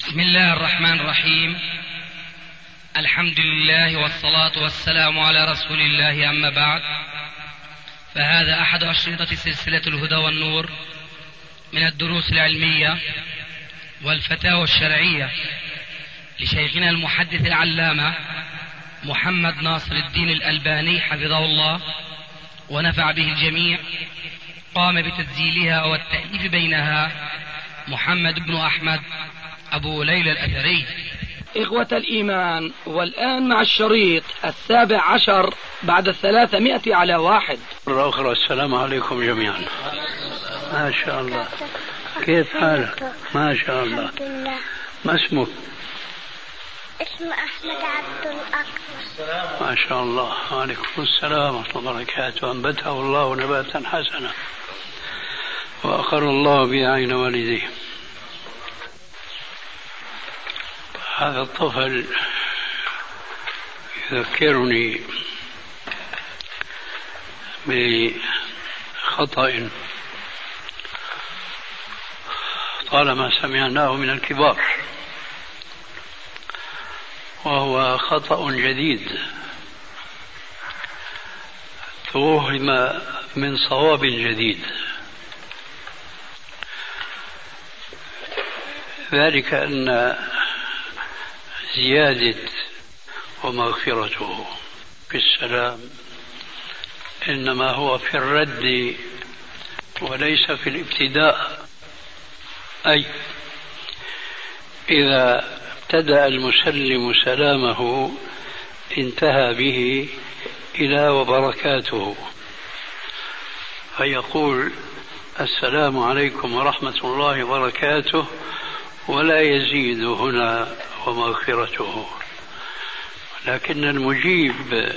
بسم الله الرحمن الرحيم. الحمد لله والصلاة والسلام على رسول الله، أما بعد، فهذا أحد أشرطة سلسلة الهدى والنور من الدروس العلمية والفتاوى الشرعية لشيخنا المحدث العلامة محمد ناصر الدين الألباني حفظه الله ونفع به الجميع. قام بتسجيلها والتأليف بينها محمد بن أحمد أبو ليلى الأثري. إخوة الإيمان، والآن مع الشريط 17 بعد 300 على 1. مرة أخرى السلام عليكم جميعا. ما شاء الله، كيف حالك؟ ما شاء الله. ما اسمك؟ اسمه أحمد عبد الأكبر. ما شاء الله. وعليكم السلام ورحمة الله وبركاته. أنبته الله نباتا حسنا وأقر الله به عين والديه. هذا الطفل يذكرني بخطأ طالما سمعناه من الكبار، وهو خطأ جديد توهم من صواب جديد، ذلك أن زيادة ومغفرته في السلام إنما هو في الرد وليس في الابتداء. أي إذا ابتدأ المسلم سلامه انتهى به إلى وبركاته، فيقول السلام عليكم ورحمة الله وبركاته ولا يزيد هنا ومغفرته. لكن المجيب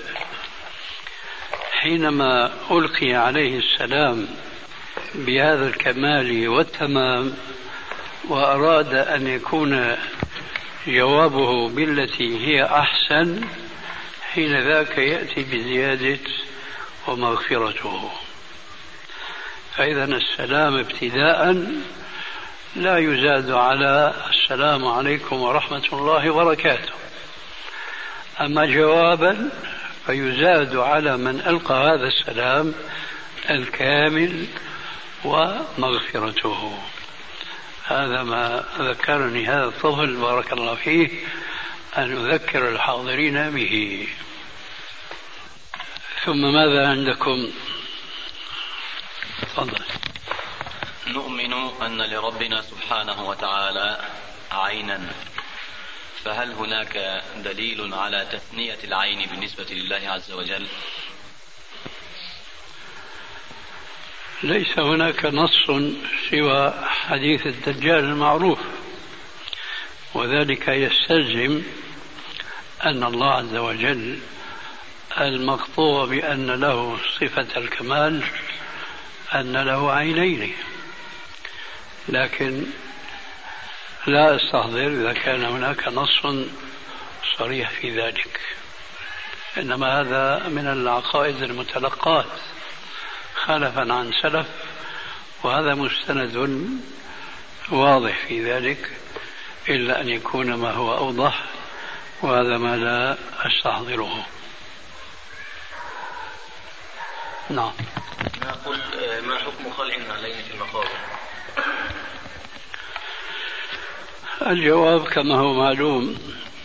حينما ألقي عليه السلام بهذا الكمال والتمام وأراد أن يكون جوابه بالتي هي أحسن، حين ذاك يأتي بزيادة ومغفرته. فإذا السلام ابتداء لا يزاد على السلام عليكم ورحمة الله وبركاته، أما جوابا فيزاد على من ألقى هذا السلام الكامل ومغفرته. هذا ما ذكرني هذا الطفل بارك الله فيه أن أذكر الحاضرين به. ثم ماذا عندكم؟ تفضل. نؤمن أن لربنا سبحانه وتعالى عينا، فهل هناك دليل على تثنية العين بالنسبة لله عز وجل؟ ليس هناك نص سوى حديث الدجال المعروف، وذلك يستلزم أن الله عز وجل المقطوع بأن له صفة الكمال أن له عينين، لكن لا أستحضر إذا كان هناك نص صريح في ذلك، إنما هذا من العقائد المتلقات خلفا عن سلف، وهذا مستند واضح في ذلك، إلا أن يكون ما هو أوضح، وهذا ما لا أستحضره. نعم. نقول ما حكم خلع النعلين في المقابر؟ الجواب كما هو معلوم،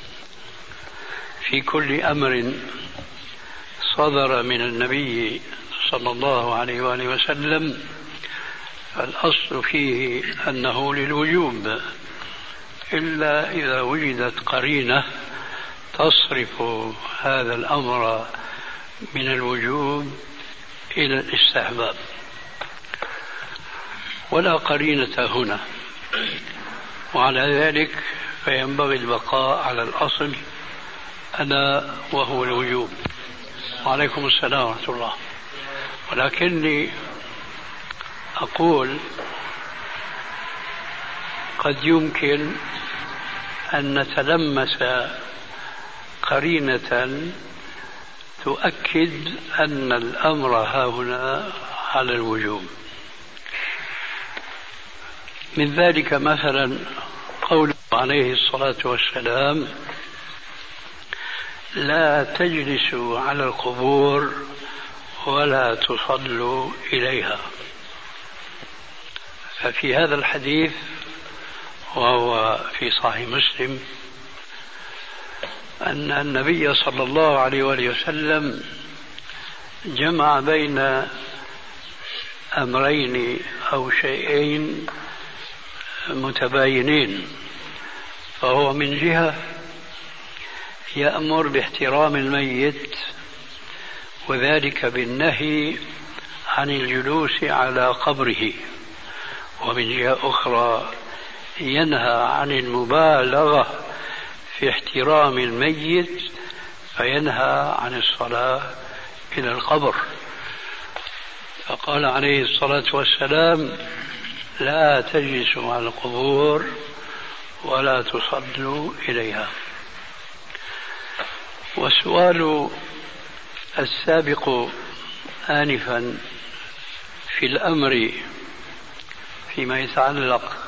في كل أمر صدر من النبي صلى الله عليه وآله وسلم الأصل فيه أنه للوجوب، إلا إذا وجدت قرينة تصرف هذا الأمر من الوجوب إلى الاستحباب، ولا قرينة هنا، وعلى ذلك فينبغي البقاء على الأصل ألا وهو الوجوب. وعليكم السلام ورحمة الله. ولكني أقول قد يمكن أن نتلمس قرينة تؤكد أن الأمر هاهنا على الوجوب. من ذلك مثلا قول عليه الصلاة والسلام: لا تجلسوا على القبور ولا تصلوا إليها. ففي هذا الحديث، وهو في صحيح مسلم، أن النبي صلى الله عليه وآله وسلم جمع بين أمرين أو شيئين متباينين. فهو من جهة يأمر باحترام الميت، وذلك بالنهي عن الجلوس على قبره، ومن جهة أخرى ينهى عن المبالغة في احترام الميت، فينهى عن الصلاة إلى القبر. فقال عليه الصلاة والسلام: لا تجلسوا على القبور ولا تصلوا إليها. والسؤال السابق آنفا في الأمر فيما يتعلق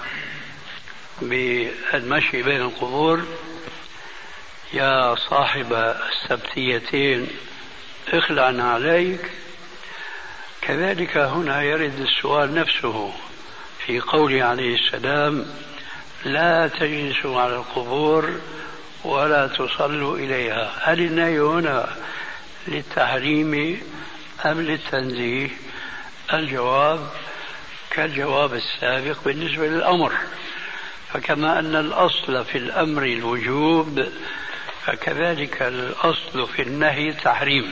بالمشي بين القبور: يا صاحب السبتيتين اخلعن عليك. كذلك هنا يرد السؤال نفسه في قوله عليه السلام: لا تجلسوا على القبور ولا تصلوا إليها. هل النهي هنا للتحريم أم للتنزيه؟ الجواب كالجواب السابق بالنسبة للأمر، فكما أن الأصل في الأمر الوجوب، فكذلك الأصل في النهي تحريم.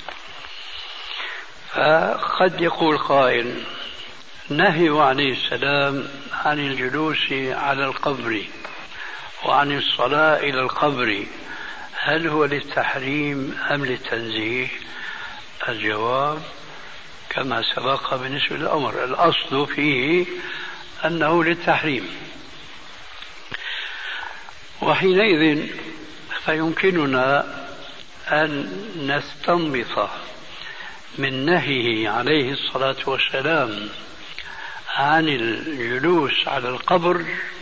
فقد يقول قائل: نهي عليه السلام عن الجلوس على القبر وعن الصلاة إلى القبر، هل هو للتحريم أم للتنزيه؟ الجواب كما سبق بالنسبة للأمر، الأصل فيه أنه للتحريم. وحينئذ فيمكننا أن نستنبط من نهيه عليه الصلاة والسلام عن الجلوس على القبر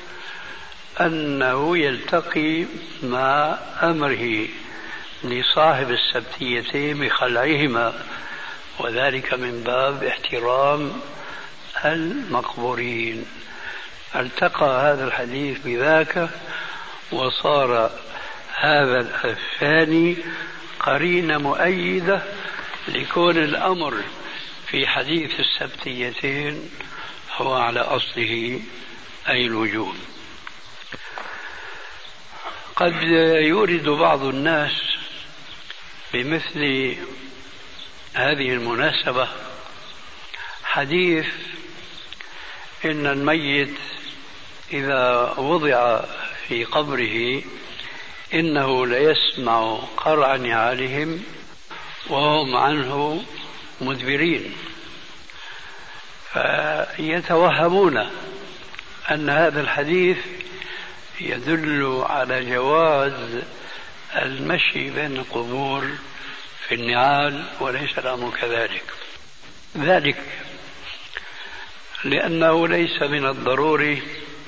أنه يلتقي مع أمره لصاحب السبتيتين بخلعهما، وذلك من باب احترام المقبورين. التقى هذا الحديث بذاك، وصار هذا الثاني قرينة مؤيدة لكون الأمر في حديث السبتيتين هو على أصله أي الوجوب. قد يورد بعض الناس بمثل هذه المناسبة حديث إن الميت إذا وضع في قبره إنه ليسمع قرع نعالهم وهم عنه مدبرين، فيتوهمون أن هذا الحديث يدل على جواز المشي بين القبور في النعال، وليس الأمر كذلك. ذلك لأنه ليس من الضروري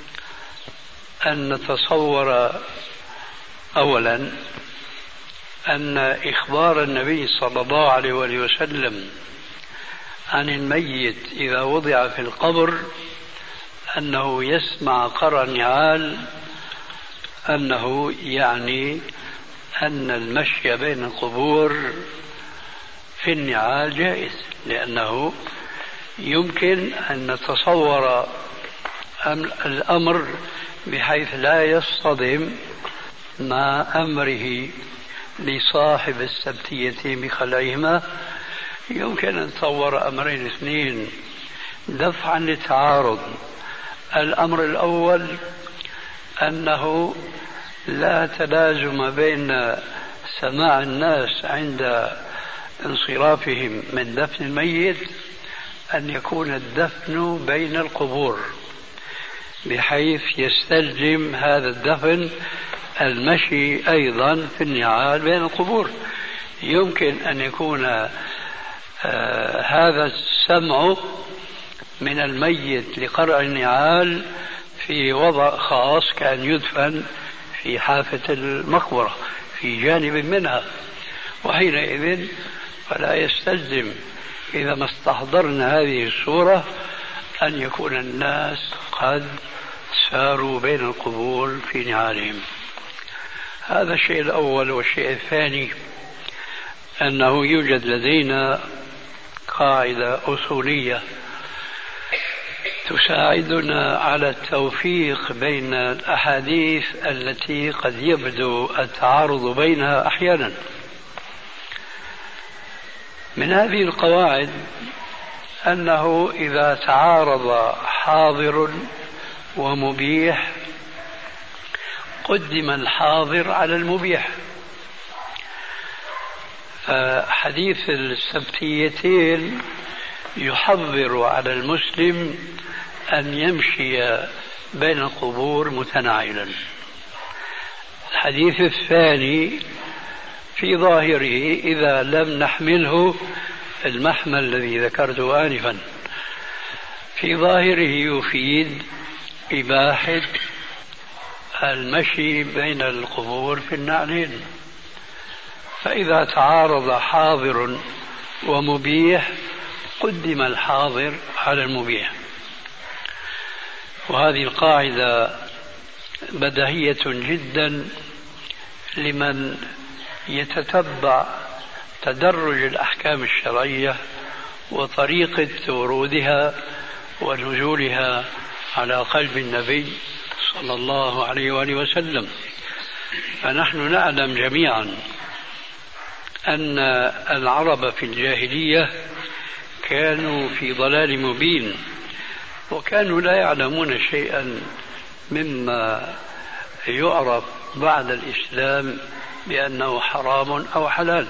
أن نتصور أولا أن إخبار النبي صلى الله عليه وسلم عن الميت إذا وضع في القبر أنه يسمع قرع النعال أنه يعني أن المشي بين القبور في النعال جائز، لأنه يمكن أن نتصور الأمر بحيث لا يصطدم مع أمره لصاحب السبتيتين بخلعهما. يمكن أن نتصور أمرين اثنين دفعا للتعارض. الأمر الأول أنه لا تلازم بين سماع الناس عند انصرافهم من دفن الميت أن يكون الدفن بين القبور، بحيث يستلزم هذا الدفن المشي أيضا في النعال بين القبور. يمكن أن يكون هذا السمع من الميت لقرع النعال في وضع خاص كان يدفن في حافة المقبرة في جانب منها، وحينئذ فلا يستلزم إذا ما استحضرنا هذه الصورة أن يكون الناس قد ساروا بين القبور في نعالهم. هذا الشيء الأول. والشيء الثاني أنه يوجد لدينا قاعدة أصولية تساعدنا على التوفيق بين الأحاديث التي قد يبدو التعارض بينها أحيانا. من هذه القواعد أنه إذا تعارض حاضر ومبيح قدم الحاضر على المبيح. فحديث السبتيتين يحضر على المسلم أن يمشي بين القبور متناعلا. الحديث الثاني في ظاهره إذا لم نحمله المحمل الذي ذكرته آنفا، في ظاهره يفيد إباحة المشي بين القبور في النعلين. فإذا تعارض حاضر ومبيح قدم الحاضر على المبيح. وهذه القاعدة بديهية جدا لمن يتتبع تدرج الأحكام الشرعية وطريقة ورودها ونزولها على قلب النبي صلى الله عليه وآله وسلم. فنحن نعلم جميعا أن العرب في الجاهلية كانوا في ضلال مبين، وكانوا لا يعلمون شيئا مما يعرف بعد الإسلام بأنه حرام أو حلال.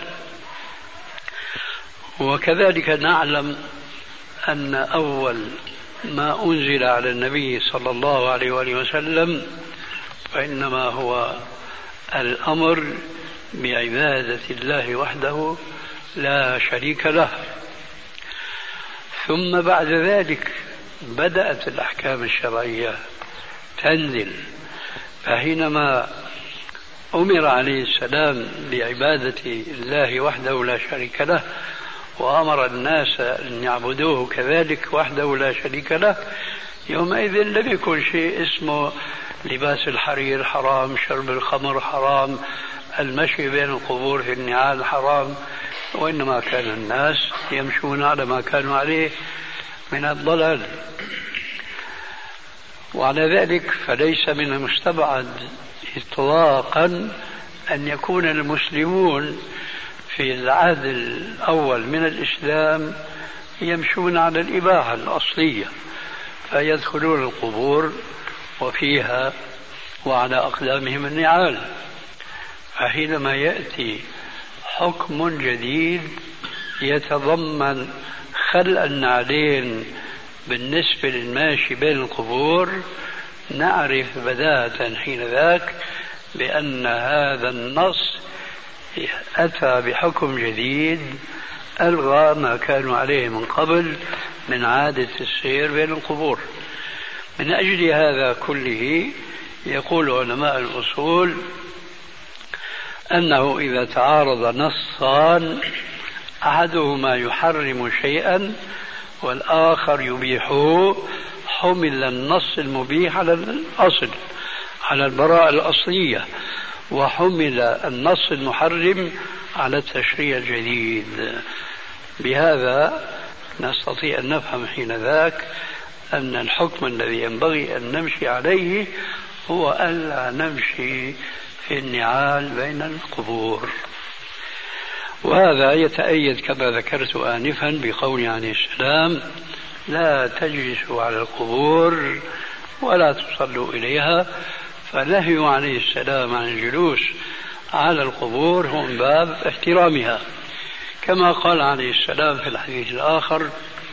وكذلك نعلم أن أول ما أنزل على النبي صلى الله عليه وآله وسلم فإنما هو الأمر بعبادة الله وحده لا شريك له. ثم بعد ذلك بدأت الأحكام الشرعية تنزل. فحينما أمر عليه السلام بعبادة الله وحده لا شريك له وأمر الناس أن يعبدوه كذلك وحده لا شريك له، يومئذ لم يكن شيء اسمه لباس الحرير حرام، شرب الخمر حرام، المشي بين القبور في النعال حرام، وإنما كان الناس يمشون على ما كانوا عليه من الضلال. وعلى ذلك فليس من المستبعد إطلاقا أن يكون المسلمون في العهد الأول من الإسلام يمشون على الإباحة الأصلية، فيدخلون القبور وفيها وعلى أقدامهم النعال. فحينما يأتي حكم جديد يتضمن خلع النعلين بالنسبة للماشي بين القبور نعرف بداهة حين ذاك بأن هذا النص أتى بحكم جديد ألغى ما كانوا عليه من قبل من عادة السير بين القبور. من أجل هذا كله يقول علماء الأصول أنه إذا تعارض نصان أحدهما يحرم شيئا والآخر يبيحه حمل النص المبيح على الأصل على البراءة الأصلية، وحمل النص المحرم على التشريع الجديد. بهذا نستطيع أن نفهم حين ذاك أن الحكم الذي ينبغي أن نمشي عليه هو ألا نمشي في النعال بين القبور. وهذا يتأيد كما ذكرت آنفا بقول عليه السلام: لا تجلسوا على القبور ولا تصلوا إليها. فنهي عليه السلام عن الجلوس على القبور هو من باب احترامها، كما قال عليه السلام في الحديث الآخر: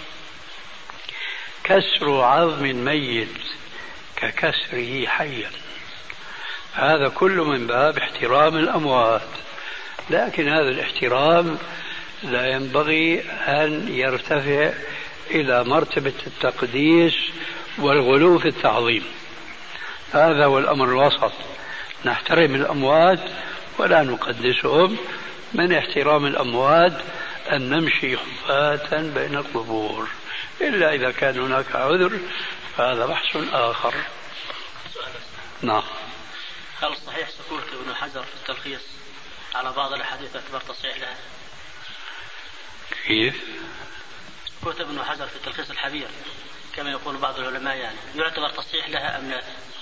كسر عظم ميت ككسره حيا. هذا كله من باب احترام الأموات، لكن هذا الاحترام لا ينبغي أن يرتفع إلى مرتبة التقديس والغلو في التعظيم. هذا هو الأمر الوسط، نحترم الأموات ولا نقدسهم. من احترام الأموات أن نمشي خفاة بين القبور، إلا إذا كان هناك عذر فهذا بحث آخر. نعم. هل صحيح سكوت ابن حجر في التلخيص على بعض الأحاديث اعتبار تصحيح لها؟ كيف؟ سكوت ابن حجر في التلخيص الحبير كما يقول بعض العلماء، يعني يعتبر تصحيح لها أم لا؟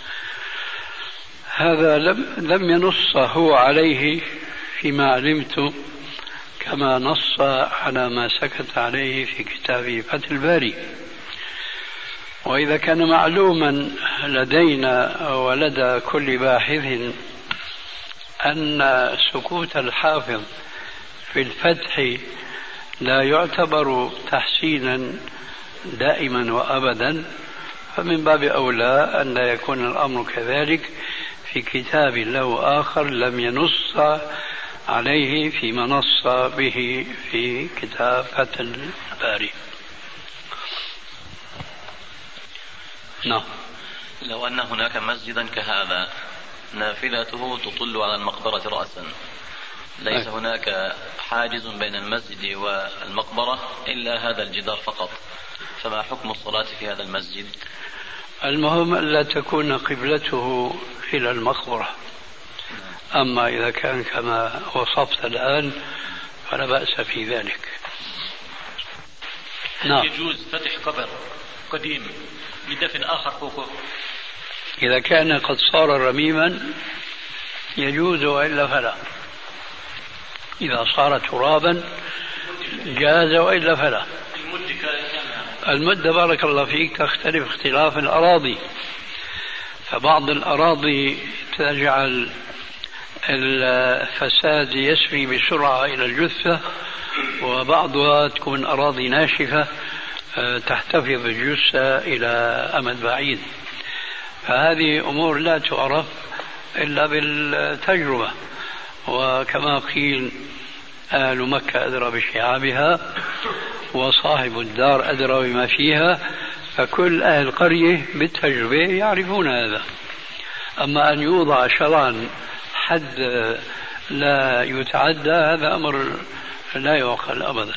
هذا لم ينص هو عليه فيما علمت، كما نص على ما سكت عليه في كتابه فتح الباري. وإذا كان معلوما لدينا ولدى كل باحث أن سكوت الحافظ في الفتح لا يعتبر تحسينا دائما وأبدا، فمن باب أولى أن لا يكون الأمر كذلك في كتاب له آخر لم ينص عليه فيما نص به في كتاب فتح الباري. نعم. لو أن هناك مسجدا كهذا نافذته تطل على المقبرة رأسا، ليس هناك حاجز بين المسجد والمقبرة إلا هذا الجدار فقط، فما حكم الصلاة في هذا المسجد؟ المهم ألا تكون قبلته إلى المقبرة، أما إذا كان كما وصفت الآن فلا بأس في ذلك. نعم. يجوز فتح قبر قديم لدفن آخر فوقه؟ إذا كان قد صار رميما يجوز، وإلا فلا. إذا صار ترابا جاز، وإلا فلا. المدة بارك الله فيك تختلف اختلاف الأراضي، فبعض الأراضي تجعل الفساد يسري بسرعة إلى الجثة، وبعضها تكون أراضي ناشفة تحتفظ الجثة إلى أمد بعيد. فهذه أمور لا تعرف إلا بالتجربة، وكما قيل أهل مكة أدرى بشعابها وصاحب الدار أدرى بما فيها، فكل أهل القرية بالتجربة يعرفون هذا. أما أن يوضع شرعا حد لا يتعدى هذا أمر لا يعقل أبدا.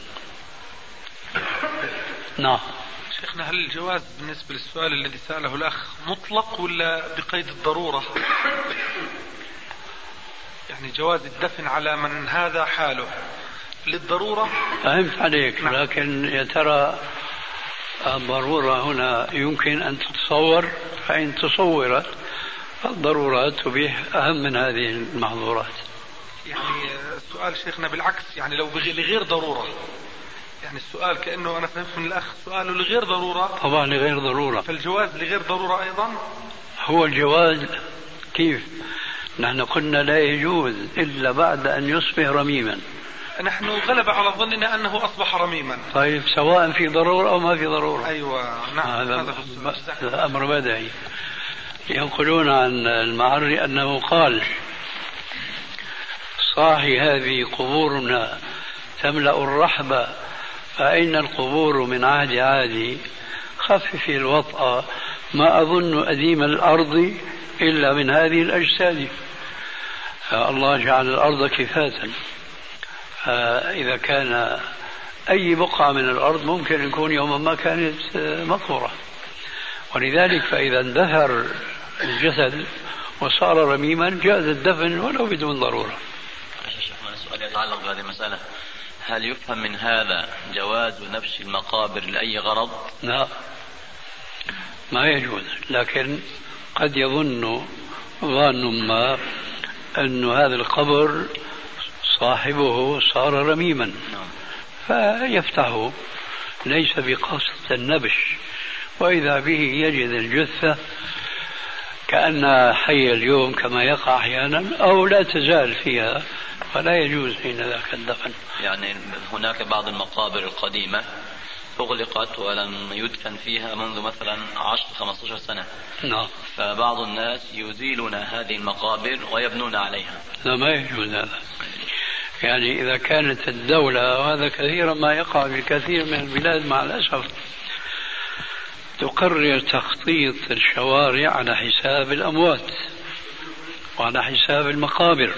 نعم. شيخنا، هل الجواز بالنسبة للسؤال الذي سأله الأخ مطلق ولا بقيد الضرورة؟ يعني جواز الدفن على من هذا حاله للضرورة؟ فهمت عليك. نعم. لكن يا ترى الضرورة هنا يمكن أن تتصور، فإن تصورت الضرورات تبيح أهم من هذه المحظورات. يعني السؤال شيخنا بالعكس، يعني لو لغير ضرورة، يعني السؤال كأنه أنا فهمت من الأخ سؤاله لغير ضرورة. طبعا لغير ضرورة. فالجواز لغير ضرورة أيضا؟ هو الجواز كيف؟ نحن قلنا لا يجوز إلا بعد أن يصبح رميما. نحن غلب على ظننا أنه أصبح رميما. طيب سواء في ضرورة أو ما في ضرورة. أيوة نعم. هذا أمر بديهي. ينقلون عن المعري أنه قال: صاحي هذه قبورنا تملأ الرحبة، فأين القبور من عهد عادي؟ خفف الوطأ، ما أظن أديم الأرض إلا من هذه الأجساد. الله جعل الأرض كفاة، فإذا كان أي بقعة من الأرض ممكن يكون يوما ما كانت مقبرة، ولذلك فإذا اندثر الجسد وصار رميما جاز الدفن ولو بدون ضرورة. السؤال يتعلق بهذه المسألة: هل يفهم من هذا جواز نبش المقابر لأي غرض؟ لا، ما يجوز، لكن قد يظن ظان ما أن هذا القبر صاحبه صار رميما فيفتحه ليس بقصد النبش، وإذا به يجد الجثة كأنها حية اليوم كما يقع أحيانا أو لا تزال فيها، فلا يجوز حين ذاك الدفن. يعني هناك بعض المقابر القديمة أغلقت ولم يدفن فيها منذ مثلا 10-15 سنة. نعم. فبعض الناس يزيلون هذه المقابر ويبنون عليها. لا، ما يجوز هذا. يعني إذا كانت الدولة، وهذا كثيرا ما يقع في كثير من البلاد مع الأسف، تقرر تخطيط الشوارع على حساب الأموات وعلى حساب المقابر،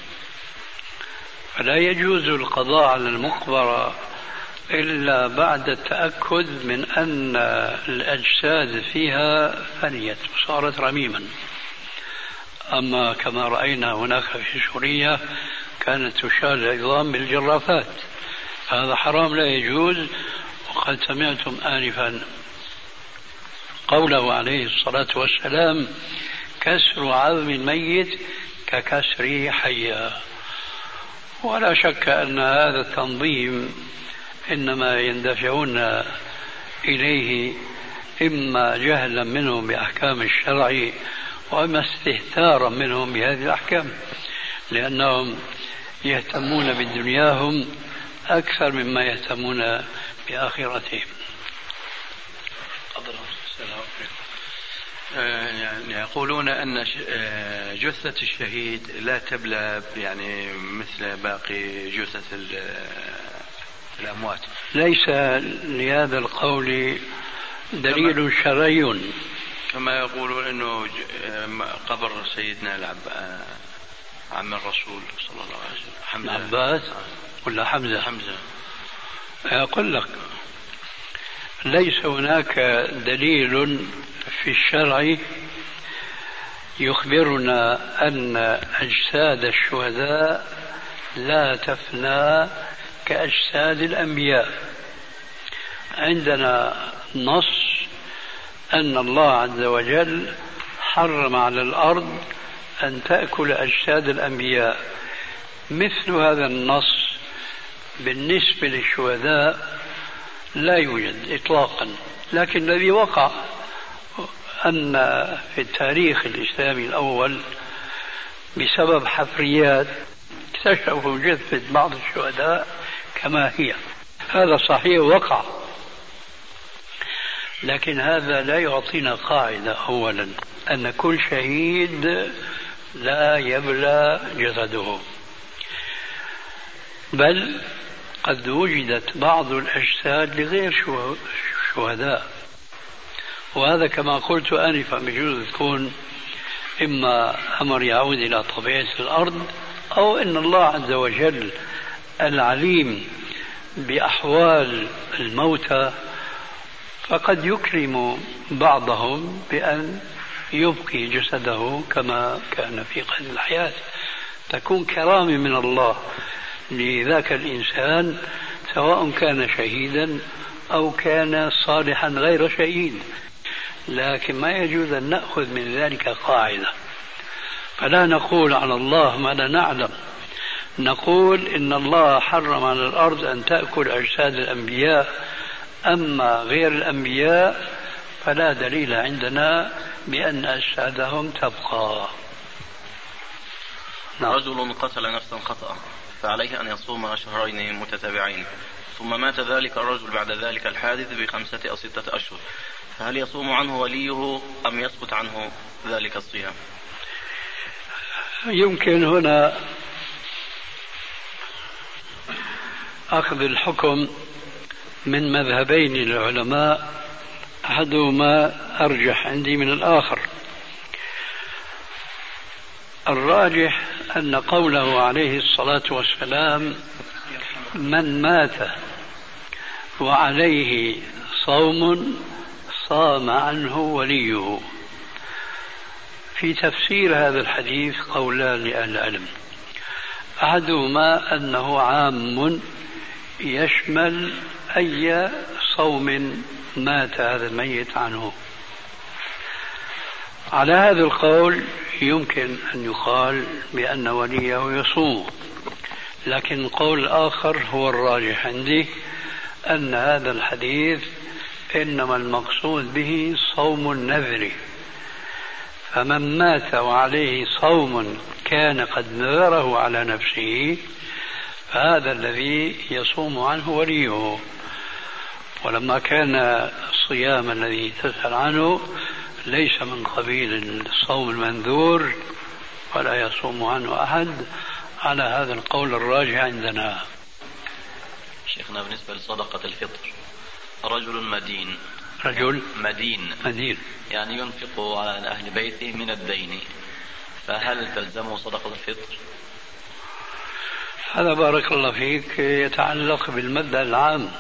فلا يجوز القضاء على المقبرة إلا بعد التأكد من أن الأجساد فيها فنيت وصارت رميما. أما كما رأينا هناك في سوريا كانت تشال العظام بالجرافات، هذا حرام لا يجوز. وقد سمعتم آنفا قوله عليه الصلاة والسلام: كسر عظم الميت ككسر حيا. ولا شك أن هذا التنظيم إنما يندفعون إليه إما جهلا منهم بأحكام الشرع وإما استهتارا منهم بهذه الأحكام، لأنهم يهتمون بدنياهم أكثر مما يهتمون بآخرتهم. يعني يقولون أن جثة الشهيد لا تبلى يعني مثل باقي جثث الأموات. ليس لهذا القول دليل شرعي، كما يقولون أنه قبر سيدنا عم الرسول صلى الله عليه وسلم حمزة العباس ولا حمزة؟ أقول لك ليس هناك دليل في الشرع يخبرنا أن أجساد الشهداء لا تفنى كأجساد الأنبياء. عندنا نص أن الله عز وجل حرم على الأرض أن تأكل أجساد الأنبياء. مثل هذا النص بالنسبة للشهداء لا يوجد إطلاقا، لكن الذي وقع أن في التاريخ الإسلامي الأول بسبب حفريات اكتشفوا جثة بعض الشهداء كما هي. هذا صحيح وقع، لكن هذا لا يعطينا قاعدة أولا أن كل شهيد لا يبلى جسده، بل قد وجدت بعض الأجساد لغير شهداء، وهذا كما قلت آنفا بجوز تكون إما أمر يعود إلى طبيعة الأرض أو أن الله عز وجل العليم بأحوال الموتى فقد يكرم بعضهم بأن يبقي جسده كما كان في قيد الحياة، تكون كرامة من الله لذاك الإنسان سواء كان شهيدا أو كان صالحا غير شهيد. لكن ما يجوز أن نأخذ من ذلك قاعدة، فلا نقول على الله ما لا نعلم. نقول إن الله حرم على الأرض أن تأكل أجساد الأنبياء، أما غير الأنبياء فلا دليل عندنا بأن أجسادهم تبقى. رجل قتل نفسا خطأ فعليه أن يصوم شهرين متتابعين، ثم مات ذلك الرجل بعد ذلك الحادث ب5 أو 6 أشهر، فهل يصوم عنه وليه أم يسقط عنه ذلك الصيام؟ يمكن هنا أخذ الحكم من مذهبين للعلماء، أحدهما أرجح عندي من الآخر. الراجح أن قوله عليه الصلاة والسلام: من مات وعليه صوم صام عنه وليه. في تفسير هذا الحديث قولان لأهل العلم، أحدهما أنه عام يشمل أي صوم مات هذا الميت عنه. على هذا القول يمكن أن يقال بأن وليه يصوم، لكن القول الآخر هو الراجح عندي، أن هذا الحديث إنما المقصود به صوم النذر، فمن مات وعليه صوم كان قد نذره على نفسه فهذا الذي يصوم عنه وليه. ولما كان الصيام الذي تسأل عنه ليس من قبيل الصوم المنذور ولا يصوم عنه أحد، على هذا القول الراجح عندنا. شيخنا بالنسبة لصدقة الفطر، رجل مدين رجل مدين يعني ينفق على أهل بيته من الدين، فهل تلزمه صدقة الفطر؟ هذا بارك الله فيك يتعلق بالمبدأ العام،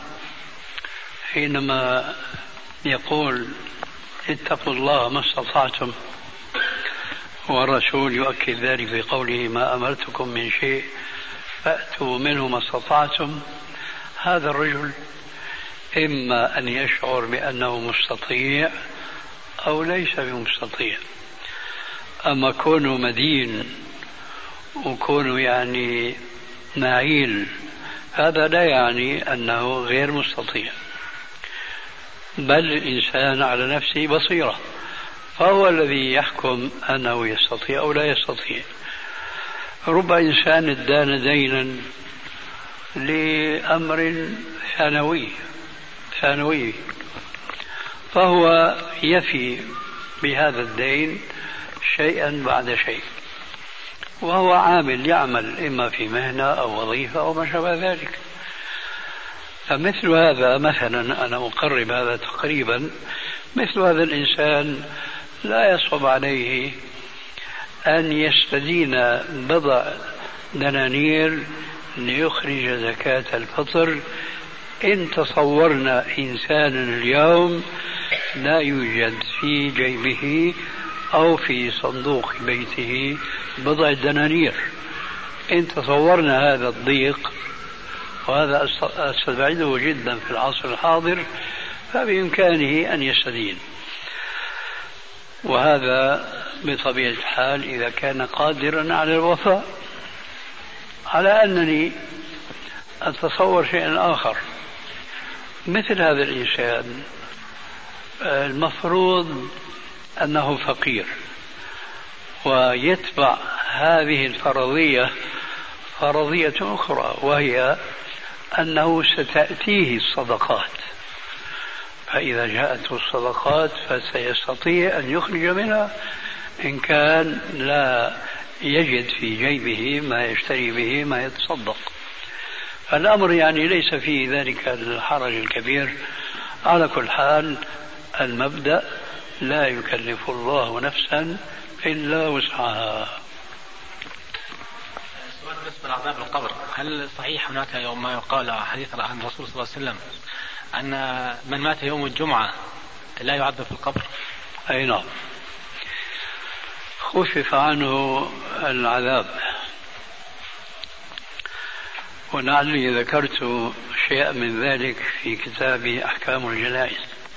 حينما يقول اتقوا الله ما استطعتم، والرسول يؤكد ذلك في قوله ما أمرتكم من شيء فأتوا منه ما استطعتم. هذا الرجل إما أن يشعر بأنه مستطيع أو ليس بمستطيع. أما كونه مدين وكونه يعني معيل هذا لا يعني أنه غير مستطيع، بل الإنسان على نفسه بصيرة، فهو الذي يحكم أنه يستطيع أو لا يستطيع. رب إنسان ادان دينا لأمر ثانوي فهو يفي بهذا الدين شيئا بعد شيء، وهو يعمل إما في مهنة أو وظيفة أو ما شابه ذلك. فمثل هذا مثلا، أنا أقرب هذا تقريبا، مثل هذا الإنسان لا يصعب عليه أن يستدين بضع دنانير ليخرج زكاة الفطر إن تصورنا إنسانا اليوم لا يوجد في جيبه أو في صندوق بيته بضع دنانير. إن تصورنا هذا الضيق، وهذا أستبعده جدا في العصر الحاضر، فبإمكانه أن يستدين، وهذا بطبيعة الحال إذا كان قادرا على الوفاء. على أنني أتصور شيئا آخر، مثل هذا الإنسان المفروض أنه فقير ويتبع هذه الفرضية فرضية أخرى، وهي أنه ستأتيه الصدقات، فإذا جاءته الصدقات فسيستطيع أن يخرج منها إن كان لا يجد في جيبه ما يشتري به ما يتصدق. الأمر يعني ليس فيه ذلك الحرج الكبير. على كل حال المبدأ لا يكلف الله نفسا إلا وسعها. سؤال بالنسبة لعذاب القبر، هل صحيح هناك يوم ما يقال حديث عن الرسول صلى الله عليه وسلم أن من مات يوم الجمعة لا يعذب في القبر؟ أي نعم، خفف عنه العذاب. ولعلي ذكرت شيئا من ذلك في كتاب أحكام الجنائز.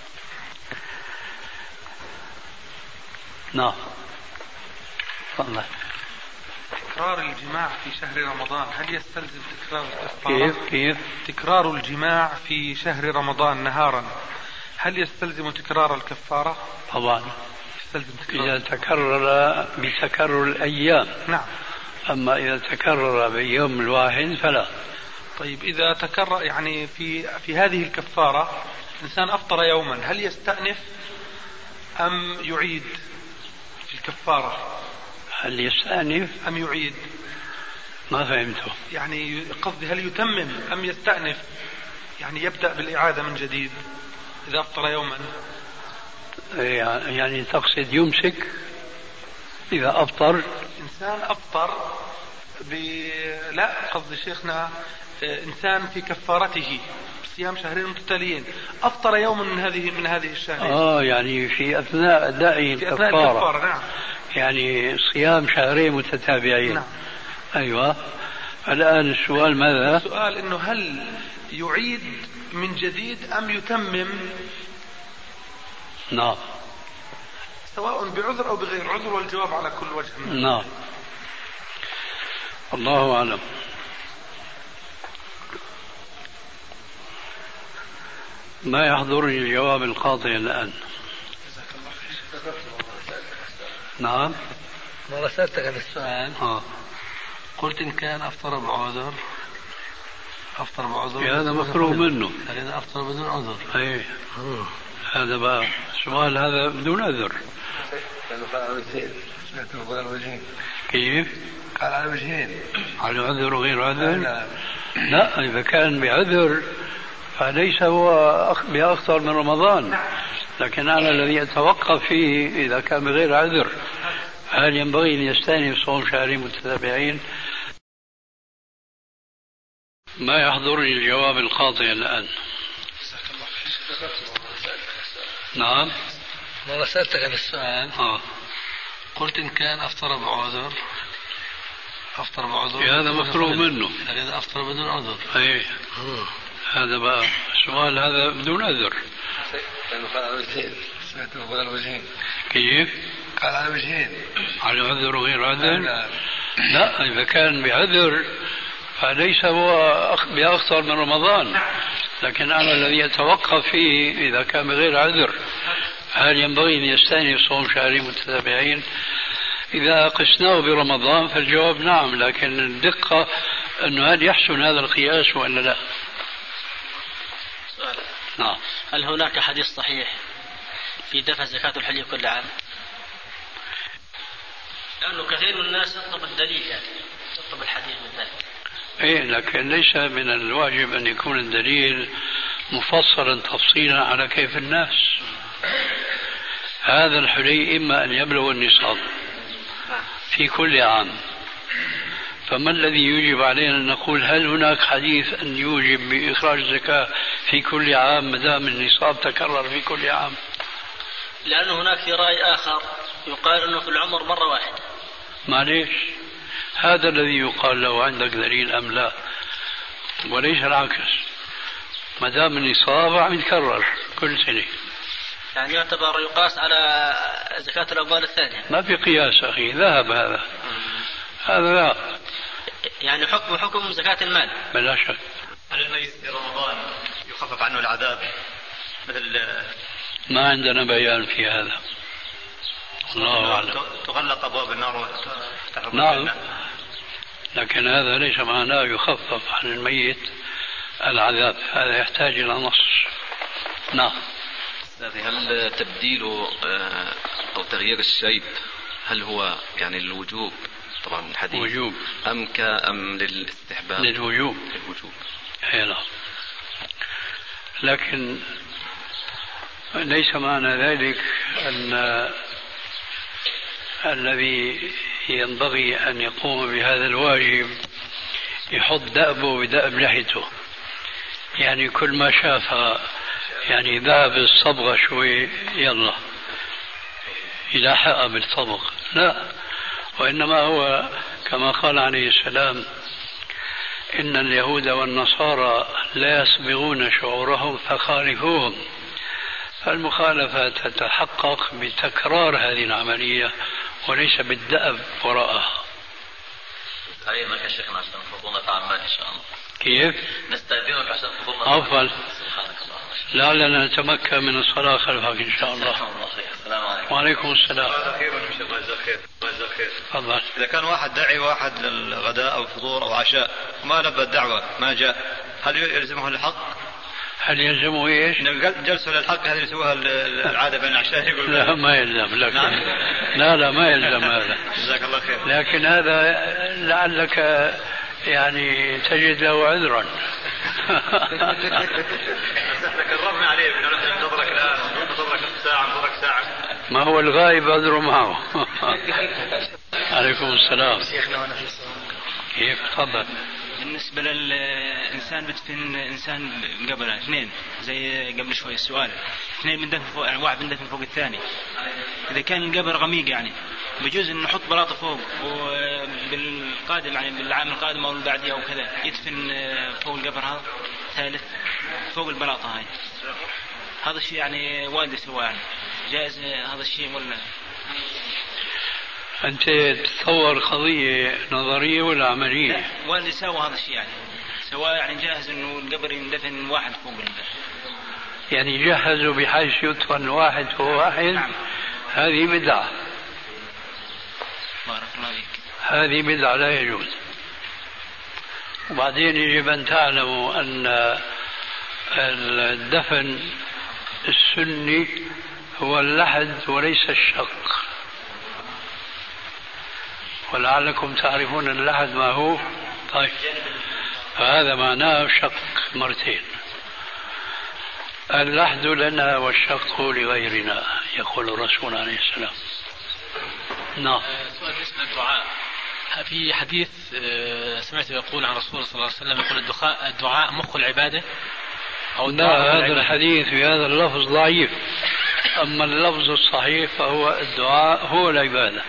نعم. تفضل. تكرار الجماع في شهر رمضان هل يستلزم تكرار الكفارة؟ كيف؟ تكرار الجماع في شهر رمضان نهارا هل يستلزم تكرار الكفارة؟ طبعا يستلزم تكرار. إذا تكرر بتكرر الأيام. نعم. أما إذا تكرر بيوم الواحد فلا. طيب إذا تكرر يعني في هذه الكفارة إنسان أفطر يوما، هل يستأنف أم يعيد في الكفارة؟ هل يستأنف أم يعيد؟ ما فهمته. يعني قصدي هل يتمم أم يستأنف، يعني يبدأ بالإعادة من جديد إذا أفطر يوما؟ يعني تقصد يمسك إذا أفطر؟ إنسان أفطر لا قصدي شيخنا إنسان في كفارته صيام شهرين متتاليين أفطر يوما من هذه الشهرين. يعني في أثناء أدائه الكفارة. نعم. يعني صيام شهرين متتابعين. نعم. أيوة. الآن السؤال ماذا؟ السؤال إنه هل يعيد من جديد أم يتمم؟ نعم. سواء بعذر أو بغير عذر، والجواب على كل وجه. نعم. الله أعلم. ما يحضرني الجواب القاطع الآن. نعم. مرة سألتك هذا السؤال. قلت إن كان أفطر بعذر هذا مفروغ منه. إذا أفطر بدون عذر. أي. هذا بقى السؤال هذا بدون عذر. كيف؟ قال على وجهين، على عذر وغير عذر. لا، إذا كان بعذر فليس هو بأخطر من رمضان، لكن أنا الذي أتوقف فيه إذا كان بغير عذر هل ينبغي أن يستأنف صوم شهرين متتابعين؟ ما يحضرني الجواب القاطع الآن. نعم. مرة سألتك عن السؤال. قلت إن كان أفطر بعذر هذا مفروغ منه. إذا أفطر بدون عذر. أي. هذا بقى السؤال هذا بدون عذر. قال على وجهين. سمعته على وجهين. كيف؟ قال على وجهين. على عذر وغير عذر؟ لا، إذا كان بعذر فليس هو بأخطر من رمضان، لكن أنا الذي أتوقف فيه إذا كان بغير عذر هل ينبغي أن يستأنف صوم شهرين متتابعين؟ إذا قسناه برمضان فالجواب نعم، لكن الدقة أنه هل يحسن هذا القياس ولا لا؟ نعم. هل هناك حديث صحيح في دفع زكاة الحلي كل عام؟ لأنه كثير من الناس يطلب الدليل، يعني يطلب الحديث من ذلك. إيه، لكن ليس من الواجب أن يكون الدليل مفصلا تفصيلا على كيف الناس. هذا الحلي إما أن يبلغ النصاب في كل عام، فما الذي يوجب علينا أن نقول هل هناك حديث أن يوجب بإخراج الزكاة في كل عام ما دام النصاب تكرر في كل عام؟ لأنه هناك في رأي آخر يقال أنه في العمر مرة واحدة. معليش، هذا الذي يقال له عندك دليل أم لا، وليس العكس. ما دام النصاب عم يتكرر كل سنة، يعني يعتبر يقاس على زكاة الأموال الثانية. ما في قياس أخي، ذهب هذا لا، يعني حكم زكاة المال بلا شك. هل الميت في رمضان يخفف عنه العذاب مثل؟ ما عندنا بيان في هذا، الله أعلم. تغلق أبواب النار. نعم، لكن هذا ليس معناه يخفف عن الميت العذاب، هذا يحتاج إلى نص. نعم. هل تبديل أو تغيير الشيب هل هو يعني للوجوب؟ طبعا الحديث وجوب أم للاستحباب؟ للوجوب. هنا. لكن ليس معنى ذلك أن الذي ينبغي أن يقوم بهذا الواجب يحط دأبه بدأب لحيته، يعني كل ما شاف يعني ذهب الصبغة شوي يلا يلاحق بالصبغ، لا، وإنما هو كما قال عليه السلام: إن اليهود والنصارى لا يصبغون شعورهم فخالفوهم. فالمخالفة تتحقق بتكرار هذه العملية وليس بالدأب وراءها. أيضا يا شيخنا عشان فضلنا تعمل إن شاء الله. كيف؟ نستأذنك عشان فضلنا. أفضل. لعلنا نتمكن من الصلاة خلفك إن شاء الله. السلام عليكم. وعليكم السلام. الله يجزاك خير. تفضل. إذا كان واحد داعي واحد للغداء أو الفطور أو عشاء وما لبى الدعوة ما جاء، هل يلزمه الحق؟ هل يلزمه ايش؟ جلسه للحق هذه يسويها العاده بين العشاء يقول لا ما يلزم لك. نعم. لا ما يلزم هذا. جزاك الله خير. لكن هذا لعلك يعني تجد له عذرا. كررنا عليه ننتظرك الان ننتظرك ساعه ننتظرك ساعه. ما هو الغائب عذره معه. عليكم السلام. كيف؟ تفضل. بالنسبة للإنسان بدفن إنسان قبله اثنين زي قبل شوي السؤال، اثنين بندفن فوق، واحد بندفن فوق الثاني. إذا كان القبر غميق يعني بجوز إنه نحط بلاطة فوق، وبالقادم يعني بالعام القادم أو اللي بعديه أو كذا يدفن فوق القبر هذا ثالث فوق البلاطة هاي. هذا الشيء يعني والدي سواه، يعني جائز هذا الشيء ولا؟ أنت تتصور قضية نظرية ولا عملية؟ لا والدي سوى هذا الشيء، يعني سواه يعني جاهز إنه القبر يندفن واحد فوق يعني جهزوا بحيث يدفن واحد فوق واحد. نعم. هذه بدعة. بارك الله فيك. هذه بدعة لا يجوز. وبعدين يجب أن تعلموا أن الدفن السني هو اللحد وليس الشق، ولعلكم تعرفون اللحد ما هو. طيب، فهذا معناه شق مرتين. اللحد لنا والشق لغيرنا، يقول الرسول عليه السلام. نعم. سؤال بالنسبة للدعاء، في حديث سمعته يقول عن رسول صلى الله عليه وسلم يقول الدعاء مخ العبادة، أو لا، هذا الحديث بهذا اللفظ ضعيف. أما اللفظ الصحيح فهو الدعاء هو العبادة.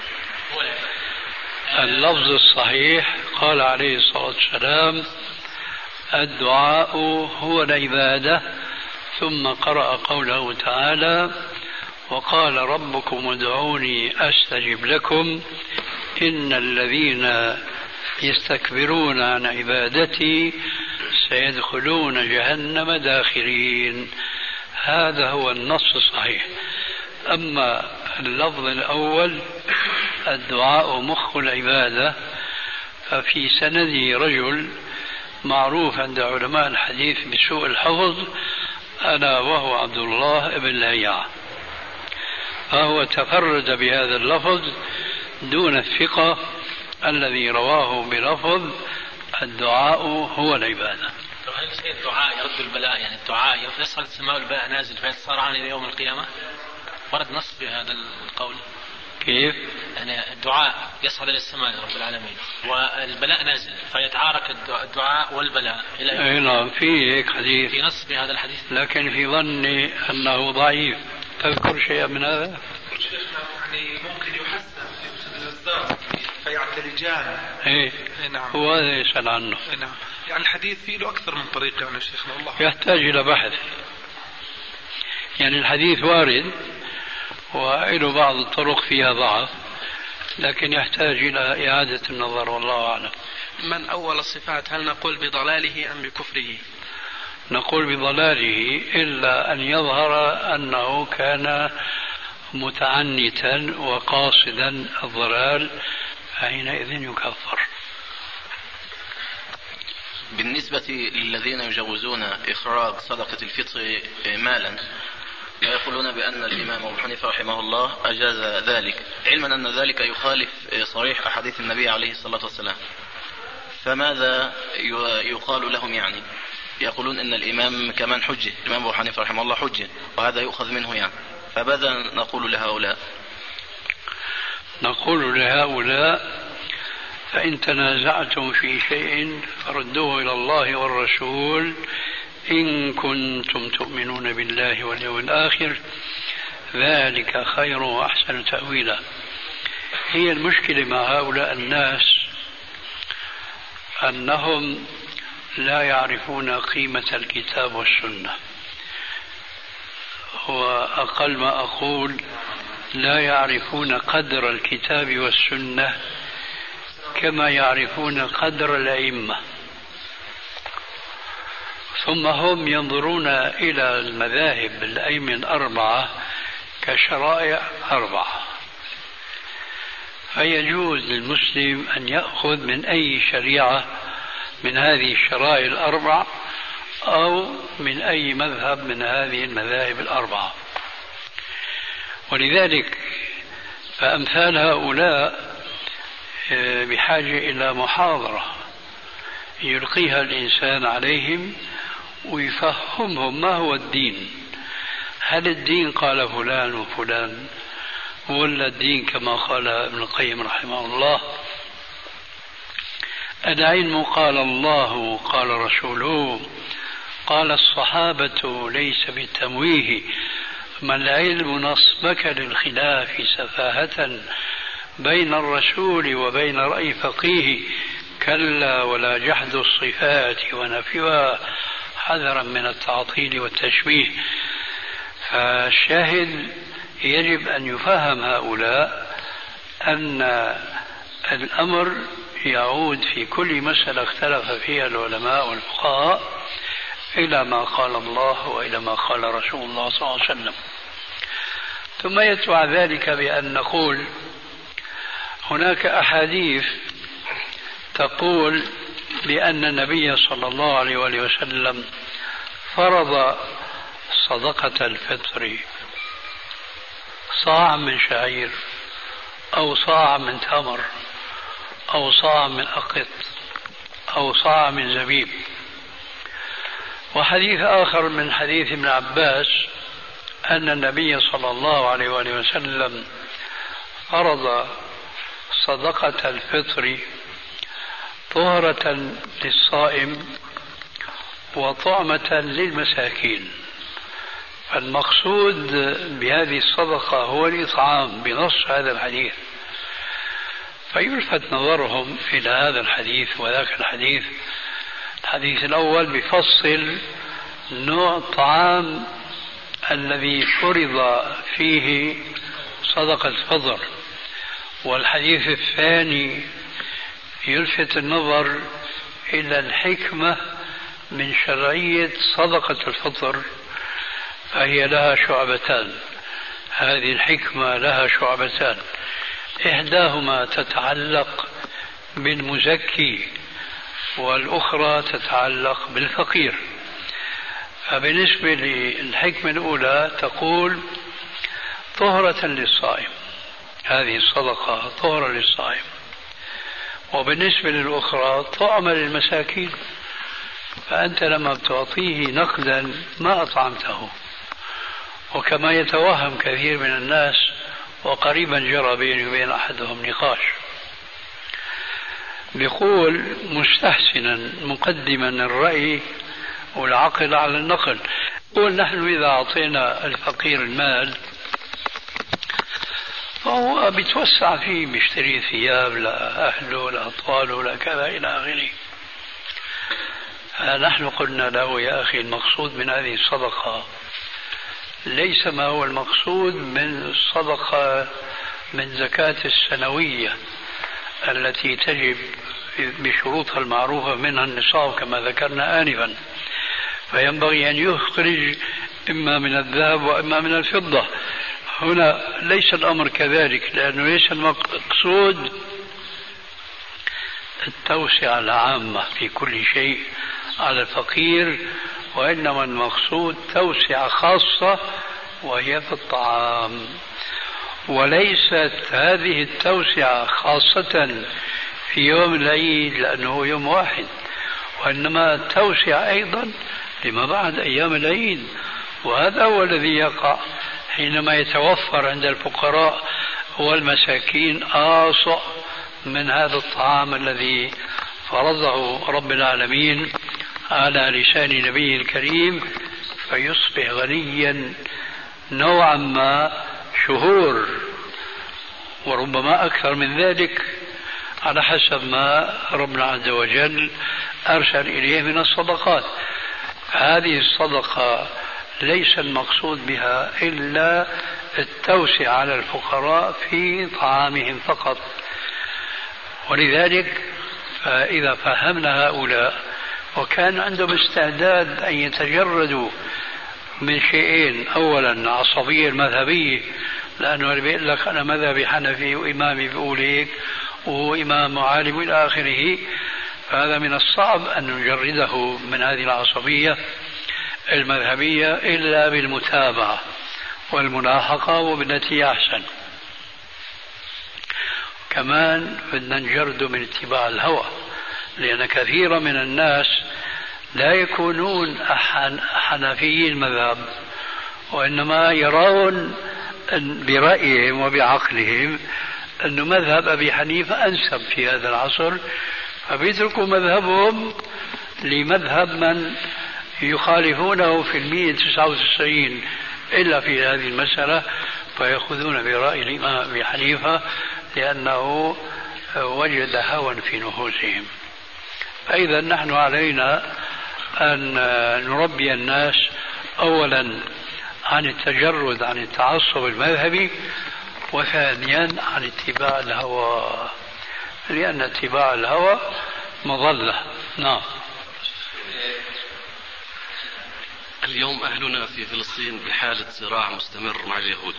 اللفظ الصحيح قال عليه الصلاة والسلام الدعاء هو العبادة، ثم قرأ قوله تعالى وقال ربكم ادعوني أستجب لكم إن الذين يستكبرون عن عبادتي سيدخلون جهنم داخرين. هذا هو النص الصحيح. أما اللفظ الأول الدعاء مخ العبادة ففي سنده رجل معروف عند علماء الحديث بسوء الحفظ، ألا وهو عبد الله بن لهيعة، فهو تفرد بهذا اللفظ دون الثقة الذي رواه بلفظ الدعاء هو العبادة. هل الدعاء يرد البلاء؟ يعني الدعاء يصعد السماء والبلاء نازل فيتصار عن يوم القيامة؟ ورد نص بهذا القول. كيف؟ يعني الدعاء يصعد إلى السماء رب العالمين والبلاء نازل فيتعارك الدعاء والبلاء إلى يوم. نعم، في هيك حديث، في نص بهذا الحديث، لكن في ظني أنه ضعيف. تذكر شيئا من هذا؟ يعني ممكن يحسن في الصدر فيعتلجان. إيه نعم، هو هذا يسأل عنه. نعم، يعني الحديث فيه له أكثر من طريقة يعني شيخنا الله يحتاج إلى بحث. يعني الحديث وارد وله بعض الطرق فيها ضعف، لكن يحتاج إلى إعادة النظر والله أعلم. من أول الصفات هل نقول بضلاله أم بكفره؟ نقول بضلاله إلا أن يظهر أنه كان متعنتا وقاصدا الضلال، فحينئذ يكفر. بالنسبة للذين يجوزون إخراج صدقة الفطر مالا ويقولون بأن الإمام أبو حنيفة رحمه الله أجاز ذلك، علما أن ذلك يخالف صريح أحاديث النبي عليه الصلاة والسلام، فماذا يقال لهم؟ يعني يقولون أن الإمام كمان حجة، الإمام أبو حنيفة رحمه الله حجة، وهذا يؤخذ منه يعني، فماذا نقول لهؤلاء؟ نقول لهؤلاء فإن تنازعتم في شيء فردوه إلى الله والرسول إن كنتم تؤمنون بالله واليوم الآخر ذلك خير وأحسن تأويلا. هي المشكلة مع هؤلاء الناس أنهم لا يعرفون قيمة الكتاب والسنة، وأقل ما أقول لا يعرفون قدر الكتاب والسنة كما يعرفون قدر الأئمة. ثم هم ينظرون إلى المذاهب الأئمة الأربعة كشرائع أربعة، فيجوز للمسلم أن يأخذ من أي شريعة من هذه الشرائع الأربع أو من أي مذهب من هذه المذاهب الأربعة. ولذلك فأمثال هؤلاء بحاجة إلى محاضرة يلقيها الإنسان عليهم ويفهمهم ما هو الدين. هل الدين قال فلان وفلان، ولا الدين كما قال ابن القيم رحمه الله العلم قال الله قال رسوله قال الصحابة ليس بالتمويه، ما العلم نصبك للخلاف سفاهة بين الرسول وبين رأي فقيه، كلا ولا جحد الصفات ونفيها حذرا من التعطيل والتشبيه. فالشاهد يجب أن يفهم هؤلاء أن الأمر يعود في كل مسألة اختلف فيها العلماء والفقهاء إلى ما قال الله وإلى ما قال رسول الله صلى الله عليه وسلم. ثم يتبع ذلك بأن نقول هناك أحاديث تقول بأن النبي صلى الله عليه وسلم فرض صدقة الفطر صاع من شعير أو صاع من تمر أو صاع من أقط أو صاع من زبيب، وحديث آخر من حديث ابن عباس أن النبي صلى الله عليه وآله وسلم فرض صدقة الفطر طهرة للصائم وطعمة للمساكين. فالمقصود بهذه الصدقة هو الإطعام بنص هذا الحديث. فيلفت نظرهم إلى هذا الحديث وذاك الحديث. الحديث الأول بفصل نوع الطعام الذي فرض فيه صدقة الفطر، والحديث الثاني يلفت النظر إلى الحكمة من شرعية صدقة الفطر، فهي لها شعبتان. هذه الحكمة لها شعبتان، إحداهما تتعلق بالمزكي والأخرى تتعلق بالفقير. فبالنسبة للحكمة الأولى تقول طهرة للصائم، هذه الصدقة طهرة للصائم، وبالنسبة للأخرى طعمة للمساكين. فأنت لما بتعطيه نقدا ما أطعمته. وكما يتوهم كثير من الناس، وقريبا جرى بيني وبين أحدهم نقاش، بيقول مستحسنا مقدما الرأي والعقل على النقل، يقول نحن إذا أعطينا الفقير المال فهو بيتوسع فيه، بيشتري ثياب لأهله لأطفاله لكذا إلى آخره. نحن قلنا له يا أخي المقصود من هذه الصدقة ليس ما هو المقصود من الصدقة من زكاة السنوية التي تجب بشروطها المعروفة منها النصاب كما ذكرنا آنفا، فينبغي أن يخرج إما من الذهب وإما من الفضة. هنا ليس الأمر كذلك، لأنه ليس المقصود التوسعة العامة في كل شيء على الفقير، وإنما المقصود توسعة خاصة وهي في الطعام. وليست هذه التوسعة خاصة في يوم العيد لأنه يوم واحد، وإنما التوسعة أيضا لما بعد أيام العيد. وهذا هو الذي يقع حينما يتوفر عند الفقراء والمساكين آصع من هذا الطعام الذي فرضه رب العالمين على لسان نبيه الكريم، فيصبح غنيا نوعا ما شهور وربما أكثر من ذلك على حسب ما ربنا عز وجل أرسل إليه من الصدقات. هذه الصدقة ليس المقصود بها إلا التوسع على الفقراء في طعامهم فقط. ولذلك فإذا فهمنا هؤلاء وكان عندهم استعداد أن يتجردوا من شيئين، أولا عصبية المذهبية، لأنه اللي بيقول لك أنا مذهبي حنفي وإمامي بيقول هيك وهو إمام عالم إلى آخره، فهذا من الصعب أن نجرده من هذه العصبية المذهبية إلا بالمتابعة والملاحقة وبالتي أحسن. كمان بدنا نجرده من اتباع الهوى، لأن كثيرا من الناس لا يكونون حنفيي المذهب، وإنما يرون برأيهم وبعقلهم أن مذهب أبي حنيفة أنسب في هذا العصر، فبيتركوا مذهبهم لمذهب من يخالفونه في 199 إلا في هذه المسألة، فيأخذون برأي الإمام أبي حنيفة لأنه وجد هوى في نفوسهم. فإذا نحن علينا أن نربي الناس أولا عن التجرد عن التعصب المذهبي، وثانيا عن اتباع الهوى، لأن اتباع الهوى مضلة. نعم. اليوم أهلنا في فلسطين بحالة صراع مستمر مع اليهود.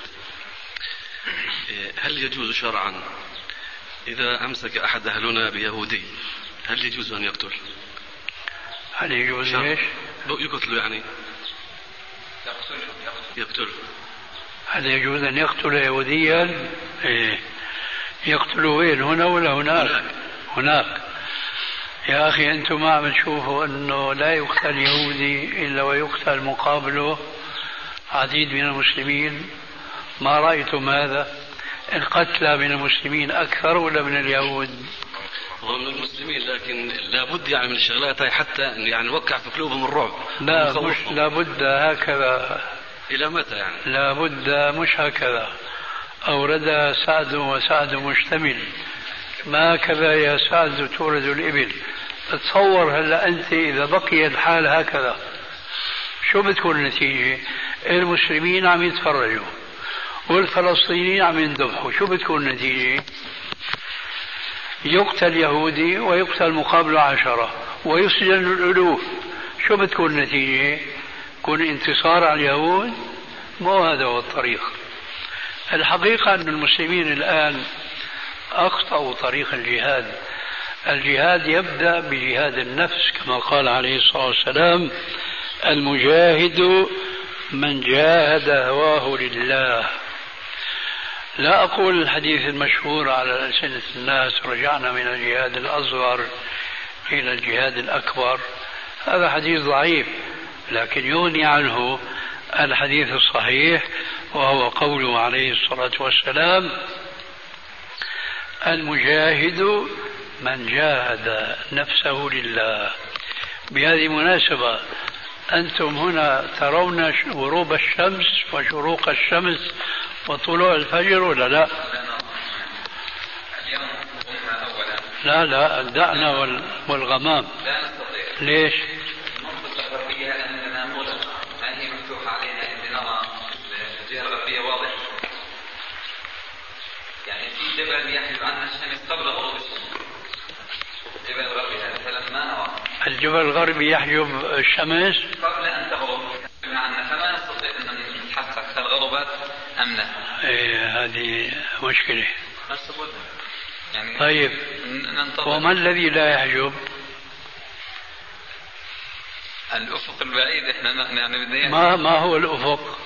هل يجوز شرعا إذا أمسك أحد أهلنا بيهودي هل يجوز أن يقتل؟ هل يجوز ايش؟ يقتل يعني يقتل. هل يجوز أن يقتل يهوديا؟ إيه. يقتل وين؟ هنا ولا هناك؟ هناك. يا أخي أنتم ما عم تشوفوا أنه لا يقتل يهودي إلا ويقتل مقابله عديد من المسلمين؟ ما رأيتم هذا؟ القتلى من المسلمين أكثر ولا من اليهود؟ هو من المسلمين، لكن لابد يعني من الشغلات هاي حتى يعني نوقع في قلوبهم الرعب. لا مش لابد هكذا. إلى متى يعني؟ لابد مش هكذا. أورد سعد وسعد مشتمل، ما كذا يا سعد تورد الإبل. تصور هلا أنت إذا بقي الحال هكذا شو بتكون النتيجة؟ المسلمين عم يتفرجوا والفلسطينيين عم يندبحوا، شو بتكون النتيجة؟ يقتل يهودي ويقتل مقابله 10 ويسجن الألوف، شو بتكون النتيجة؟ يكون انتصار على اليهود؟ مو هذا هو الطريق. الحقيقة أن المسلمين الآن أخطأوا طريق الجهاد. الجهاد يبدأ بجهاد النفس كما قال عليه الصلاة والسلام: المجاهد من جاهد هواه لله. لا أقول الحديث المشهور على ألسنة الناس: رجعنا من الجهاد الأصغر إلى الجهاد الأكبر، هذا حديث ضعيف، لكن يغني عنه الحديث الصحيح، وهو قوله عليه الصلاة والسلام: المجاهد من جاهد نفسه لله. بهذه المناسبة أنتم هنا ترون غروب الشمس وشروق الشمس وطلوع الفجر ولا لا؟ لا لا، دعنا والغمام. لا نستطيع. ليش؟ المنطقة الغربية عندنا مغلقة، ما هي مفتوحة علينا إن نرى الجهة الغربية واضحة. يعني في جبل يحجب عنا الشمس قبل غروب الشمس. الجبل الغربي هذا فلما نرى. الجبل الغربي يحجب الشمس قبل أن تغرب عنا، فما نستطيع أن نتحقق هل غربت أم لا. إيه، هذه مشكلة. يعني طيب، وما الذي لا يحجب؟ الأفق البعيد. إحنا يعني بدنا ما هو الأفق؟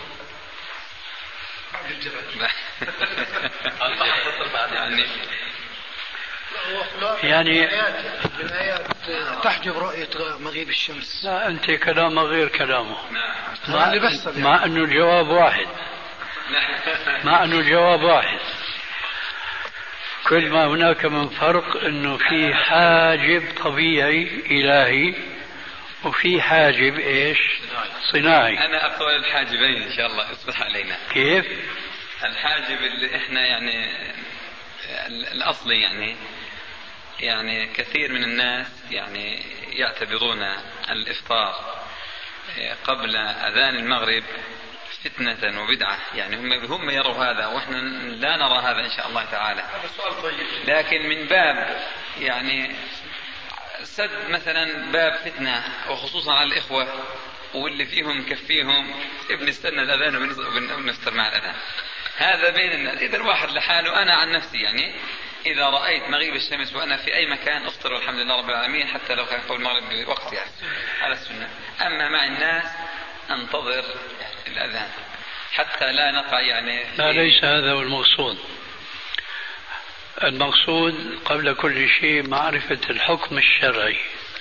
يعني الآيات تحجب رؤية مغيب الشمس. لا، أنت كلامك غير كلامه. مع أنه الجواب واحد. مع أنه الجواب واحد. كل ما هناك من فرق أنه في حاجب طبيعي إلهي وفي حاجب إيش؟ صناعي. أنا أقول الحاجبين إن شاء الله يصبح علينا. كيف؟ الحاجب اللي إحنا يعني الأصلي يعني كثير من الناس يعني يعتبرون الإفطار قبل أذان المغرب فتنة وبدعة، يعني هم يروا هذا وإحنا لا نرى هذا إن شاء الله تعالى. لكن من باب يعني سد مثلا باب فتنة، وخصوصا على الإخوة واللي فيهم كفيهم بنستنى الأذان وبنفطر مع الأذان، هذا بين الناس. إذا الواحد لحاله، أنا عن نفسي يعني إذا رأيت مغيب الشمس وأنا في أي مكان أفطر والحمد لله رب العالمين، حتى لو كان قبل المغرب بوقت يعني على السنة. أما مع الناس أنتظر الأذان حتى لا نقع يعني لا، ليس هذا هو المقصود. المقصود قبل كل شيء معرفة الحكم الشرعي.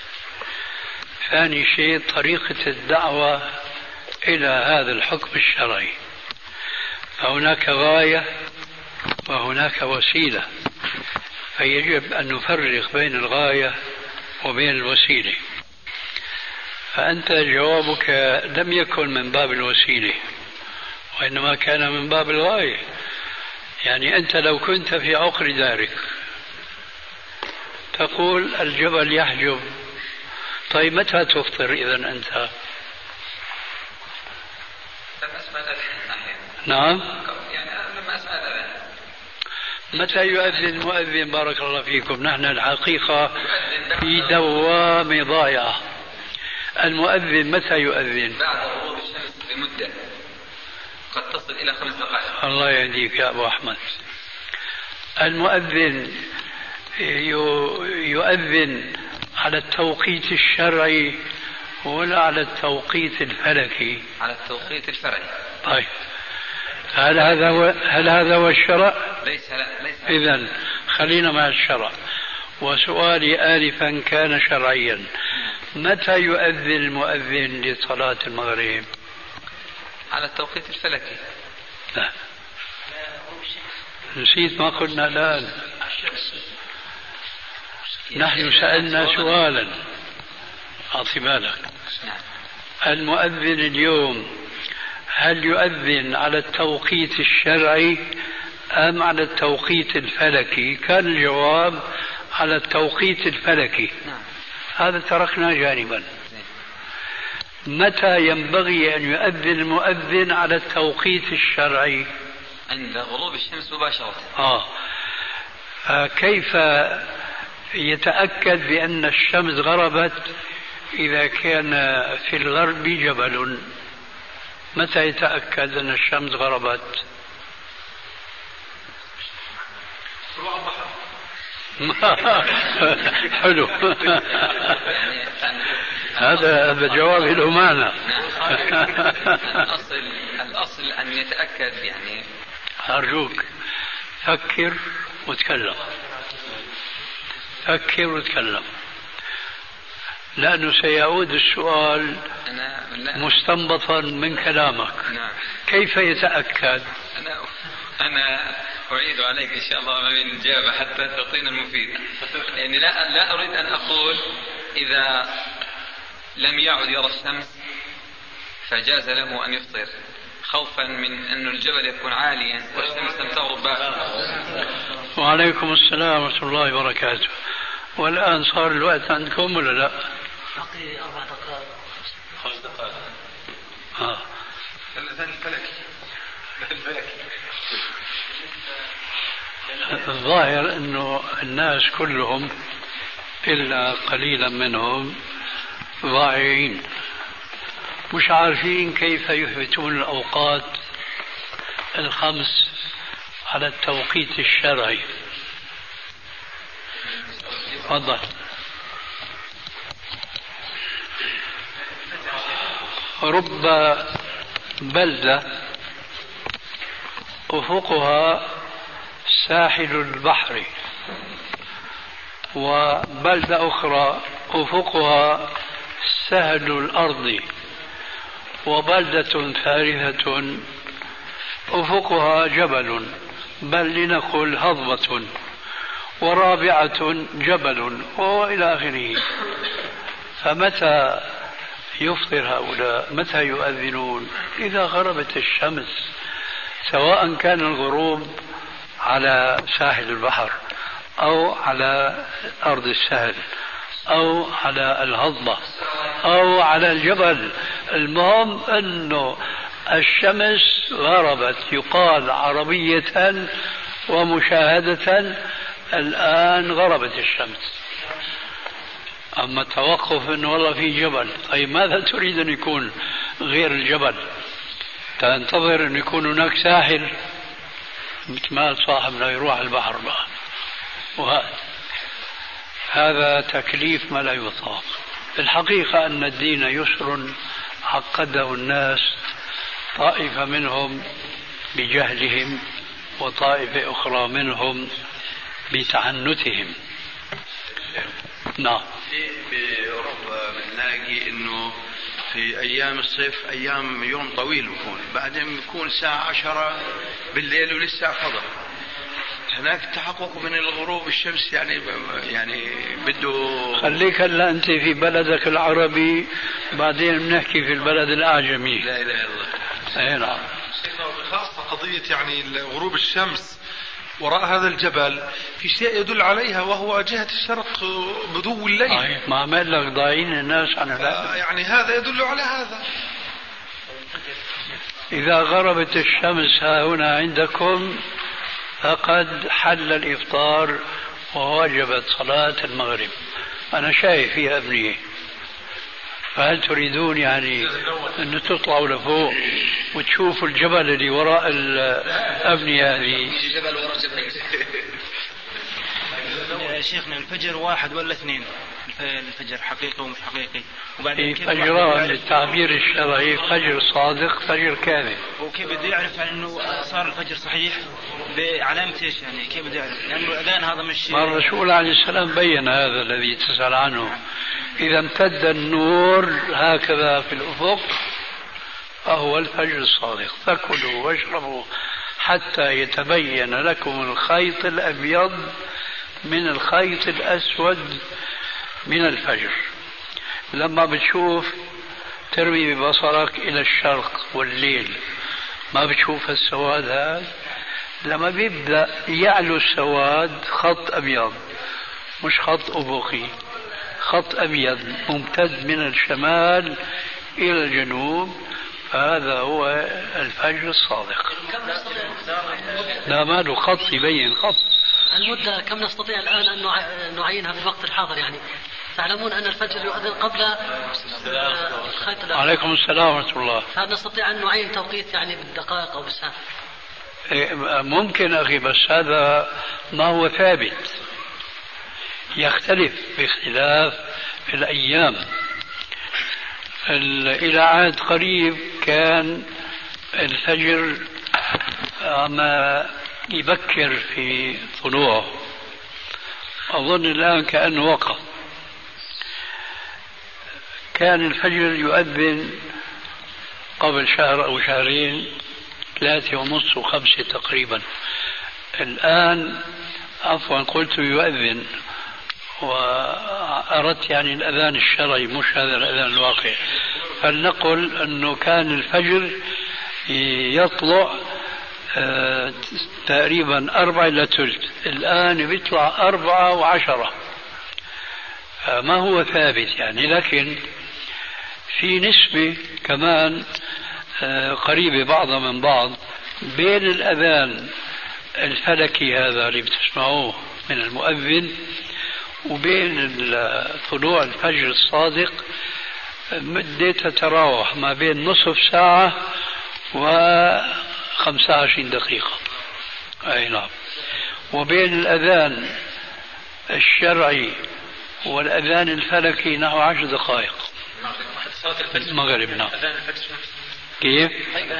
ثاني شيء طريقة الدعوة إلى هذا الحكم الشرعي. فهناك غاية وهناك وسيلة، فيجب أن نفرق بين الغاية وبين الوسيلة. فأنت جوابك لم يكن من باب الوسيلة وإنما كان من باب الغاية. يعني أنت لو كنت في عقر دارك تقول الجبل يحجب، طيب متى تفطر إذا أنت؟ نعم، يعني لما أسمع الأذان. متى يؤذن المؤذن؟ بارك الله فيكم. نحن الحقيقة في دوامة ضائعة. المؤذن متى يؤذن؟ بعد غروب الشمس بمدة قد تصل إلى 5 دقائق. الله يهديك يا أبو أحمد. المؤذن يؤذن على التوقيت الشرعي ولا على التوقيت الفلكي؟ على التوقيت الفرعي. طيب، هل هذا هو الشرع؟ ليس. إذن خلينا مع الشرع. وسؤالي آنفا كان شرعيا. متى يؤذن المؤذن لصلاة المغرب؟ على التوقيت الفلكي. لا، نسيت ما قلنا الآن. نحن سألنا سؤالا، أعطي بالك. المؤذن اليوم هل يؤذن على التوقيت الشرعي أم على التوقيت الفلكي؟ كان الجواب على التوقيت الفلكي. هذا تركنا جانبا. متى ينبغي أن يؤذن المؤذن على التوقيت الشرعي؟ عند غروب الشمس مباشرة. كيف يتأكد بأن الشمس غربت إذا كان في الغرب جبل؟ متى يتأكد أن الشمس غربت؟ حلو. هذا جواب له معنى. الأصل أن يتأكد يعني. أرجوك فكر وتكلم، فكر وتكلم، لأنه سيعود السؤال مستنبطا من كلامك. كيف يتأكد؟ أنا أعيد عليك إن شاء الله من الإجابة حتى تعطينا المفيد. يعني لا أريد أن أقول إذا لم يعد يرى الشمس فجاز له أن يفطر، خوفا من أن الجبل يكون عاليا والشمس لم تغرب بعد. وعليكم السلام ورحمة الله وبركاته. والآن صار الوقت عندكم ولا لا؟ بقي 4 دقائق 5 دقائق. الظاهر أنه الناس كلهم إلا قليلا منهم ضائعين، مش عارفين كيف يثبتون الأوقات الخمس على التوقيت الشرعي. تفضل. رب بلدة أفقها ساحل البحر، وبلدة أخرى أفقها سهل الأرض، وبلدة ثالثة أفقها جبل، بل لنقل هضبة، ورابعة جبل، وإلى آخره. فمتى يفطر هؤلاء؟ متى يؤذنون؟ إذا غربت الشمس، سواء كان الغروب على ساحل البحر أو على أرض السهل أو على الهضبة أو على الجبل. المهم أنه الشمس غربت، يقال عربية ومشاهدة الآن غربت الشمس. أما التوقف أنه والله في جبل، طيب ماذا تريد أن يكون غير الجبل؟ تنتظر أن يكون هناك ساحل مثل ما صاحبنا يروح البحر بقى. هذا تكليف ما لا يطاق. الحقيقة أن الدين يسر عقده الناس، طائفة منهم بجهلهم وطائفة أخرى منهم بتعنتهم. نعم. بأوروبا بنلاقي إنه في أيام الصيف أيام يوم طويل بيكون، بعدين بيكون الساعة 10 بالليل ولسه فضل. هناك تحقق من الغروب الشمس يعني بده. خليك هلا أنت في بلدك العربي، بعدين بنحكي في البلد الأعجمي. لا إله إلا الله. أي نعم. خاصة قضية يعني غروب الشمس وراء هذا الجبل في شيء يدل عليها، وهو جهة الشرق بدو الليل. ما عمل لك ضايعين الناس عن هذا. يعني هذا يدل على هذا. إذا غربت الشمس ها هنا عندكم فقد حل الإفطار ووجبت صلاة المغرب. أنا شايف فيها أبنية، فهل تريدون يعني أن تطلعوا لفوق وتشوفوا الجبل اللي وراء الأبنية هذه؟ جبل وراء جبل. شيخنا الفجر 1 ولا 2؟ الفجر حقيقي ومش حقيقي؟ وبعدين في فجران بالتعبير الشرعي، فجر صادق فجر كاذب. وكيف بده يعرف انه صار الفجر صحيح بعلامة ايش يعني؟ كيف بده يعرف؟ لانه الاذان هذا مش ما الرسول عليه السلام بين هذا الذي تسأل عنه. إذا امتد النور هكذا في الأفق فهو الفجر الصادق، فكلوا واشربوا حتى يتبين لكم الخيط الأبيض من الخيط الأسود من الفجر. لما بتشوف ترمي ببصرك إلى الشرق والليل ما بتشوف السواد هذا، لما بيبدأ يعلو السواد خط أبيض مش خط أفقي، خط أبيض ممتد من الشمال إلى الجنوب، فهذا هو الفجر الصادق. لا ما له خط يبين خط. المدة كم نستطيع الآن أن نعينها في الوقت الحاضر؟ يعني تعلمون أن الفجر يؤذن قبل الخيط. عليكم السلام ورحمة الله. هل نستطيع أن نعين توقيت يعني بالدقائق أو بالساعات؟ ممكن أخي، بس هذا ما هو ثابت، يختلف باختلاف الأيام. إلى عهد قريب كان الفجر ما يبكر في طلوعه، أظن الآن كأنه وقف. كان الفجر يؤذن قبل شهر أو شهرين 3:30 و5 تقريبا. الآن عفوا قلت يؤذن وأردت يعني الأذان الشرعي مش هذا الأذان الواقع. فلنقل أنه كان الفجر يطلع تقريبا 4:45، الآن بيطلع 4:10. ما هو ثابت يعني، لكن في نسبة كمان قريبة بعضها من بعض بين الأذان الفلكي هذا اللي بتسمعوه من المؤذن وبين طلوع الفجر الصادق مدة تتراوح ما بين نصف ساعة و25 دقيقة. أي نعم. وبين الأذان الشرعي والأذان الفلكي نحو 10 دقائق. المغرب. نعم. كيف؟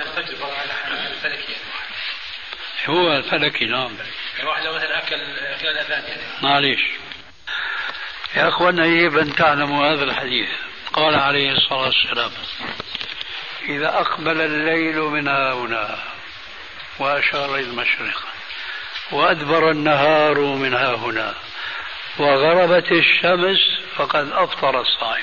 هو الفلكي. نعم. الواحد لو مثلا أكل الأذان يعني. معليش يا أخوانا، يجب أن تعلموا هذا الحديث. قال عليه الصلاة والسلام: إذا أقبل الليل من هنا وأشار إلى المشرق وأدبر النهار من هنا وغربت الشمس فقد أفطر الصائم.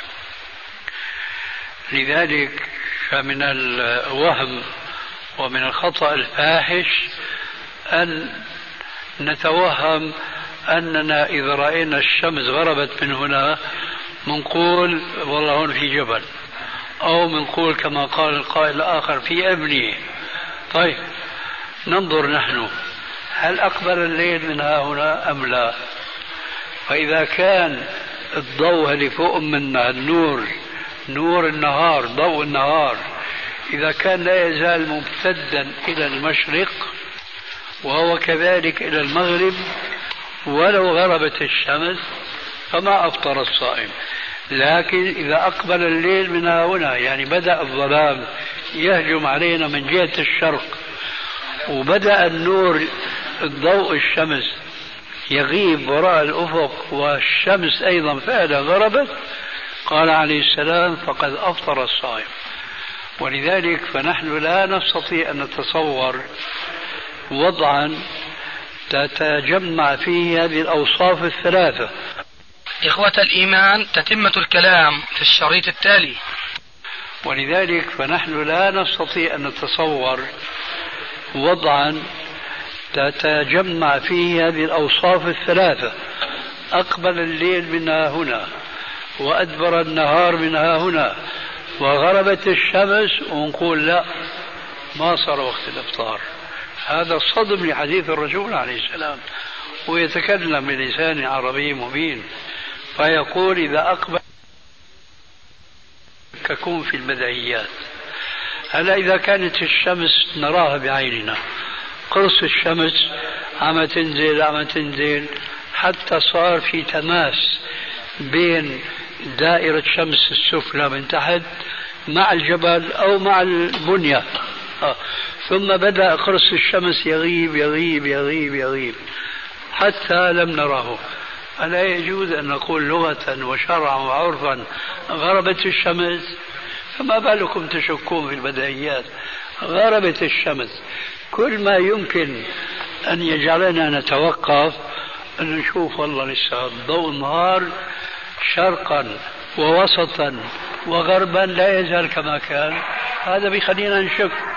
لذلك فمن الوهم ومن الخطأ الفاحش أن نتوهم أننا إذا رأينا الشمس غربت من هنا منقول والله هون في جبل، أو منقول كما قال القائل الآخر في أبنية. طيب ننظر نحن هل أقبل الليل من هنا أم لا؟ فإذا كان الضوء اللي فوق منا النور، نور النهار، ضوء النهار، إذا كان لا يزال ممتدا إلى المشرق وهو كذلك إلى المغرب ولو غربت الشمس فما أفطر الصائم. لكن إذا أقبل الليل من هنا يعني بدأ الظلام يهجم علينا من جهة الشرق وبدأ النور الضوء الشمس يغيب وراء الأفق والشمس أيضا فعلا غربت، قال عليه السلام: فقد أفطر الصائم. ولذلك فنحن لا نستطيع أن نتصور وضعا تتجمع فيه هذه الأوصاف الثلاثة. إخوة الإيمان، تتمة الكلام في الشريط التالي. ولذلك فنحن لا نستطيع أن نتصور وضعا تتجمع فيه هذه الأوصاف الثلاثة: أقبل الليل منها هنا وأدبر النهار منها هنا وغربت الشمس، ونقول لا ما صار وقت الإفطار. هذا صدم لحديث الرسول عليه السلام، ويتكلم بلسان عربي مبين، فيقول: إذا أقبل ككون في البديهيات. هلا إذا كانت الشمس نراها بعيننا، قرص الشمس عم تنزل حتى صار في تماس بين دائرة شمس السفلى من تحت مع الجبل أو مع البنية، ثم بدأ قرص الشمس يغيب يغيب يغيب يغيب حتى لم نره. ألا يجوز أن نقول لغة وشرعا وعرفا غربت الشمس؟ فما بالكم تشكون في البديهيات؟ غربت الشمس. كل ما يمكن أن يجعلنا نتوقف أن نشوف والله لسه ضوء النهار شرقا ووسطا وغربا لا يزال كما كان، هذا بيخلينا نشك.